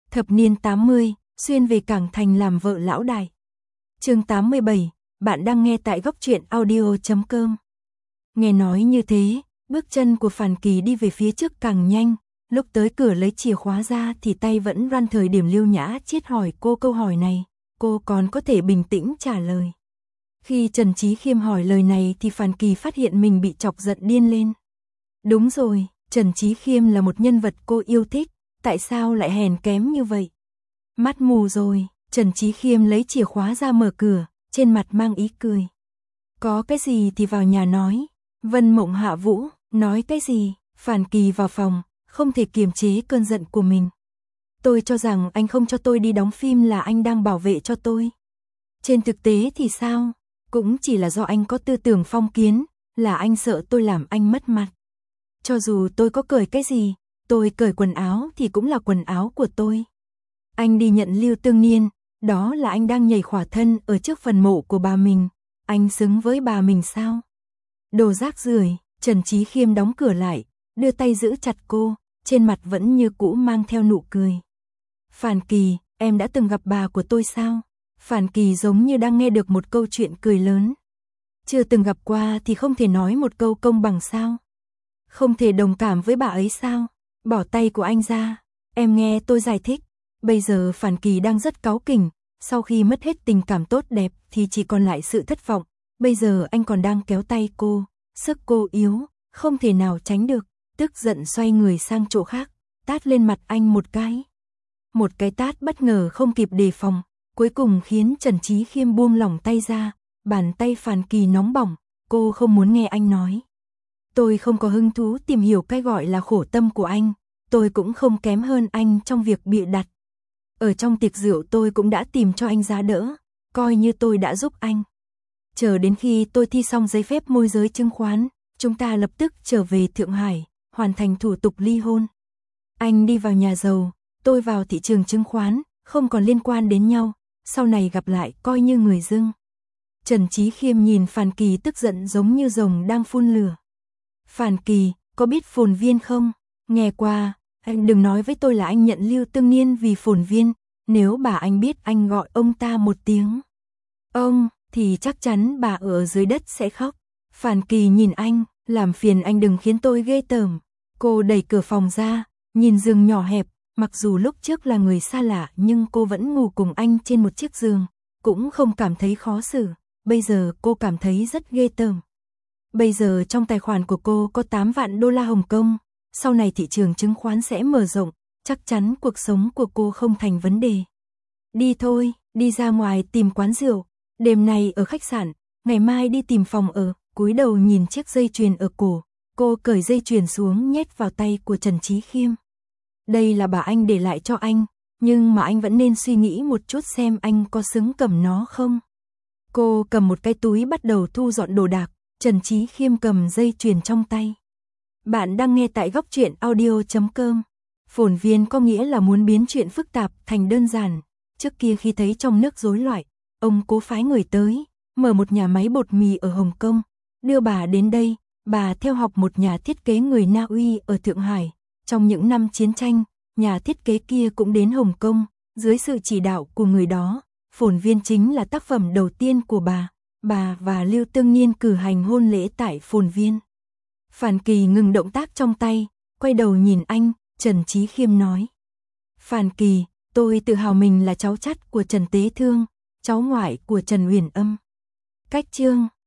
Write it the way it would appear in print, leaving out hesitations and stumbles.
Thập niên 80, xuyên về Cảng Thành làm vợ lão đại. Chương 87, bạn đang nghe tại góc truyện audio.com. Nghe nói như thế, bước chân của Phàn Kỳ đi về phía trước càng nhanh, lúc tới cửa lấy chìa khóa ra thì tay vẫn run. Thời điểm Lưu Nhã Chiết hỏi cô câu hỏi này, cô còn có thể bình tĩnh trả lời. Khi Trần Chí Khiêm hỏi lời này thì Phàn Kỳ phát hiện mình bị chọc giận điên lên. Đúng rồi, Trần Chí Khiêm là một nhân vật cô yêu thích, tại sao lại hèn kém như vậy? Mắt mù rồi, Trần Chí Khiêm lấy chìa khóa ra mở cửa, trên mặt mang ý cười. Có cái gì thì vào nhà nói. Vân Mộng Hạ Vũ, nói cái gì? Phàn Kỳ vào phòng, không thể kiềm chế cơn giận của mình. Tôi cho rằng anh không cho tôi đi đóng phim là anh đang bảo vệ cho tôi. Trên thực tế thì sao? Cũng chỉ là do anh có tư tưởng phong kiến, là anh sợ tôi làm anh mất mặt. Cho dù tôi có cởi cái gì, tôi cởi quần áo thì cũng là quần áo của tôi. Anh đi nhận Lưu Tương Niên, đó là anh đang nhảy khỏa thân ở trước phần mộ của bà mình. Anh xứng với bà mình sao? Đồ rác rưởi. Trần Chí Khiêm đóng cửa lại, đưa tay giữ chặt cô, trên mặt vẫn như cũ mang theo nụ cười. Phàn Kỳ, em đã từng gặp bà của tôi sao? Phàn Kỳ giống như đang nghe được một câu chuyện cười lớn. Chưa từng gặp qua thì không thể nói một câu công bằng sao? Không thể đồng cảm với bà ấy sao? Bỏ tay của anh ra, em nghe tôi giải thích. Bây giờ Phàn Kỳ đang rất cáu kỉnh, sau khi mất hết tình cảm tốt đẹp thì chỉ còn lại sự thất vọng. Bây giờ anh còn đang kéo tay cô, sức cô yếu, không thể nào tránh được, tức giận xoay người sang chỗ khác, tát lên mặt anh một cái. Một cái tát bất ngờ không kịp đề phòng, cuối cùng khiến Trần Chí Khiêm buông lỏng tay ra, bàn tay Phàn Kỳ nóng bỏng, cô không muốn nghe anh nói. Tôi không có hứng thú tìm hiểu cái gọi là khổ tâm của anh, tôi cũng không kém hơn anh trong việc bịa đặt. Ở trong tiệc rượu tôi cũng đã tìm cho anh giá đỡ, coi như tôi đã giúp anh. Chờ đến khi tôi thi xong giấy phép môi giới chứng khoán, chúng ta lập tức trở về Thượng Hải, hoàn thành thủ tục ly hôn. Anh đi vào nhà giàu, tôi vào thị trường chứng khoán, không còn liên quan đến nhau, sau này gặp lại coi như người dưng. Trần Chí Khiêm nhìn Phàn Kỳ tức giận giống như rồng đang phun lửa. Phàn Kỳ, có biết Phồn Viên không? Nghe qua, anh đừng nói với tôi là anh nhận Lưu Tương Niên vì Phồn Viên, nếu bà anh biết anh gọi ông ta một tiếng. Ông, thì chắc chắn bà ở dưới đất sẽ khóc. Phàn Kỳ nhìn anh, làm phiền anh đừng khiến tôi ghê tởm. Cô đẩy cửa phòng ra, nhìn giường nhỏ hẹp, mặc dù lúc trước là người xa lạ nhưng cô vẫn ngủ cùng anh trên một chiếc giường, cũng không cảm thấy khó xử, bây giờ cô cảm thấy rất ghê tởm. Bây giờ trong tài khoản của cô có 8 vạn đô la Hồng Kông, sau này thị trường chứng khoán sẽ mở rộng, chắc chắn cuộc sống của cô không thành vấn đề. Đi thôi, đi ra ngoài tìm quán rượu, đêm nay ở khách sạn, ngày mai đi tìm phòng ở. Cúi đầu nhìn chiếc dây chuyền ở cổ, cô cởi dây chuyền xuống nhét vào tay của Trần Chí Khiêm. Đây là bà anh để lại cho anh, nhưng mà anh vẫn nên suy nghĩ một chút xem anh có xứng cầm nó không. Cô cầm một cái túi bắt đầu thu dọn đồ đạc, Trần Chí Khiêm cầm dây chuyền trong tay. Bạn đang nghe tại góc truyện audio.com. Phồn Viên có nghĩa là muốn biến chuyện phức tạp thành đơn giản. Trước kia khi thấy trong nước rối loạn, ông cố phái người tới, mở một nhà máy bột mì ở Hồng Kông, đưa bà đến đây, bà theo học một nhà thiết kế người Na Uy ở Thượng Hải. Trong những năm chiến tranh, nhà thiết kế kia cũng đến Hồng Kông, dưới sự chỉ đạo của người đó, Phồn Viên chính là tác phẩm đầu tiên của bà. Bà và Lưu Tương Niên cử hành hôn lễ tại Phồn Viên. Phàn Kỳ ngừng động tác trong tay, quay đầu nhìn anh, Trần Chí Khiêm nói. Phàn Kỳ, tôi tự hào mình là cháu chắt của Trần Tế Thương, cháu ngoại của Trần Uyển Âm. Cách chương,